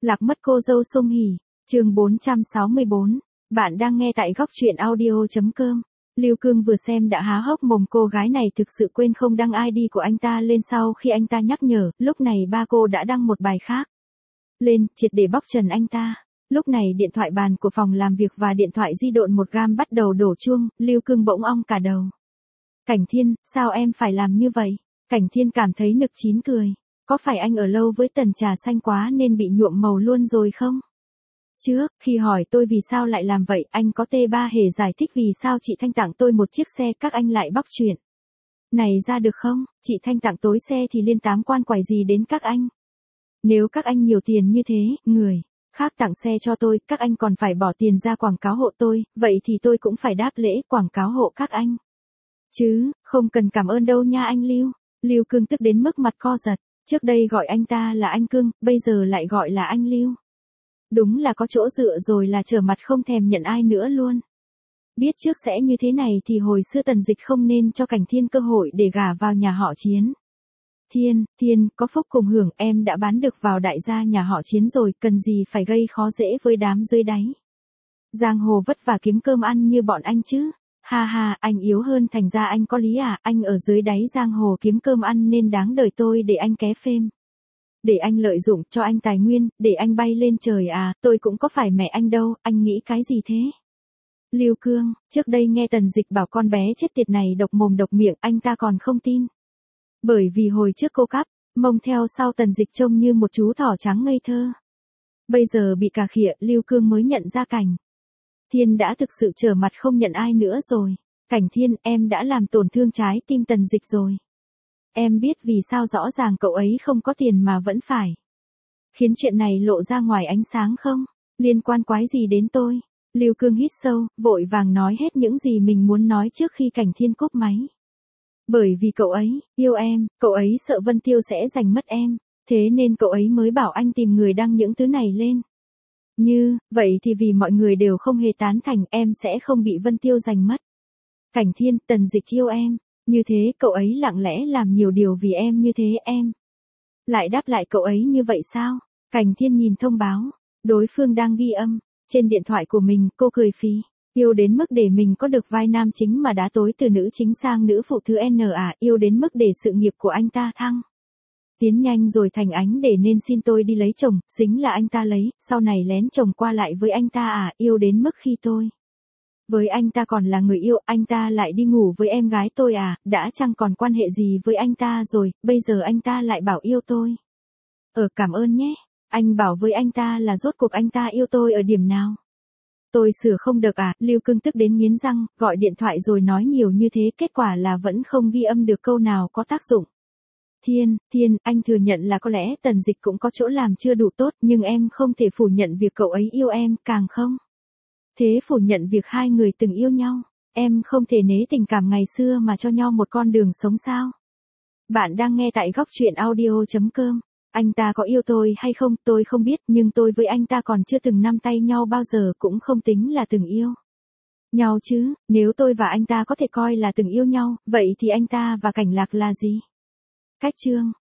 Lạc mất cô dâu Sung Hỉ, chương 464. Bạn đang nghe tại góc truyện audio.com. Lưu Cương vừa xem đã há hốc mồm, cô gái này thực sự quên không đăng ID của anh ta lên sau khi anh ta nhắc nhở, lúc này ba cô đã đăng một bài khác lên, triệt để bóc trần anh ta. Lúc này điện thoại bàn của phòng làm việc và điện thoại di động một gam bắt đầu đổ chuông, Lưu Cương bỗng ong cả đầu. Cảnh Thiên, sao em phải làm như vậy? Cảnh Thiên cảm thấy nực chín cười. Có phải anh ở lâu với tần trà xanh quá nên bị nhuộm màu luôn rồi không? Trước, khi hỏi tôi vì sao lại làm vậy, anh có T3 hề giải thích vì sao chị Thanh tặng tôi một chiếc xe, các anh lại bóc chuyện này ra được không? Chị Thanh tặng tối xe thì liên tám quan quải gì đến các anh? Nếu các anh nhiều tiền như thế, người khác tặng xe cho tôi, các anh còn phải bỏ tiền ra quảng cáo hộ tôi, vậy thì tôi cũng phải đáp lễ quảng cáo hộ các anh. Chứ, không cần cảm ơn đâu nha anh Lưu. Lưu Cương tức đến mức mặt co giật. Trước đây gọi anh ta là anh Cương, bây giờ lại gọi là anh Lưu. Đúng là có chỗ dựa rồi là trở mặt không thèm nhận ai nữa luôn. Biết trước sẽ như thế này thì hồi xưa Tần Dịch không nên cho Cảnh Thiên cơ hội để gả vào nhà họ Chiến. Thiên, có phúc cùng hưởng, em đã bán được vào đại gia nhà họ Chiến rồi, cần gì phải gây khó dễ với đám dưới đáy. Giang hồ vất vả kiếm cơm ăn như bọn anh chứ. Ha, anh yếu hơn thành ra anh có lý à, anh ở dưới đáy giang hồ kiếm cơm ăn nên đáng đời tôi để anh ké phêm. Để anh lợi dụng cho anh tài nguyên, để anh bay lên trời à, tôi cũng có phải mẹ anh đâu, anh nghĩ cái gì thế? Lưu Cương, trước đây nghe Tần Dịch bảo con bé chết tiệt này độc mồm độc miệng, anh ta còn không tin. Bởi vì hồi trước cô cắp, mông theo sau Tần Dịch trông như một chú thỏ trắng ngây thơ. Bây giờ bị cà khịa, Lưu Cương mới nhận ra Cảnh Thiên đã thực sự trở mặt không nhận ai nữa rồi. Cảnh Thiên, em đã làm tổn thương trái tim Tần Dịch rồi. Em biết vì sao rõ ràng cậu ấy không có tiền mà vẫn phải khiến chuyện này lộ ra ngoài ánh sáng không? Liên quan quái gì đến tôi? Lưu Cương hít sâu, vội vàng nói hết những gì mình muốn nói trước khi Cảnh Thiên cúp máy. Bởi vì cậu ấy yêu em, cậu ấy sợ Vân Tiêu sẽ giành mất em, thế nên cậu ấy mới bảo anh tìm người đăng những thứ này lên. Như vậy thì vì mọi người đều không hề tán thành, em sẽ không bị Vân Tiêu giành mất. Cảnh Thiên, Tần Dịch yêu em, như thế cậu ấy lặng lẽ làm nhiều điều vì em, như thế em lại đáp lại cậu ấy như vậy sao? Cảnh Thiên nhìn thông báo, đối phương đang ghi âm trên điện thoại của mình, cô cười phì. Yêu đến mức để mình có được vai nam chính mà đá tối từ nữ chính sang nữ phụ thứ N à, yêu đến mức để sự nghiệp của anh ta thăng tiến nhanh rồi thành ánh để nên xin tôi đi lấy chồng, xính là anh ta lấy, sau này lén chồng qua lại với anh ta à, yêu đến mức khi tôi với anh ta còn là người yêu, anh ta lại đi ngủ với em gái tôi à, đã chẳng còn quan hệ gì với anh ta rồi, bây giờ anh ta lại bảo yêu tôi. Cảm ơn nhé, anh bảo với anh ta là rốt cuộc anh ta yêu tôi ở điểm nào? Tôi sửa không được à, Lưu Cương tức đến nghiến răng, gọi điện thoại rồi nói nhiều như thế, kết quả là vẫn không ghi âm được câu nào có tác dụng. Thiên, anh thừa nhận là có lẽ Tần Dịch cũng có chỗ làm chưa đủ tốt, nhưng em không thể phủ nhận việc cậu ấy yêu em, càng không thế phủ nhận việc hai người từng yêu nhau. Em không thể nế tình cảm ngày xưa mà cho nhau một con đường sống sao? Bạn đang nghe tại góc truyện audio.com. Anh ta có yêu tôi hay không, tôi không biết, nhưng tôi với anh ta còn chưa từng nắm tay nhau bao giờ, cũng không tính là từng yêu nhau chứ. Nếu tôi và anh ta có thể coi là từng yêu nhau, vậy thì anh ta và Cảnh Lạc là gì? Cách chương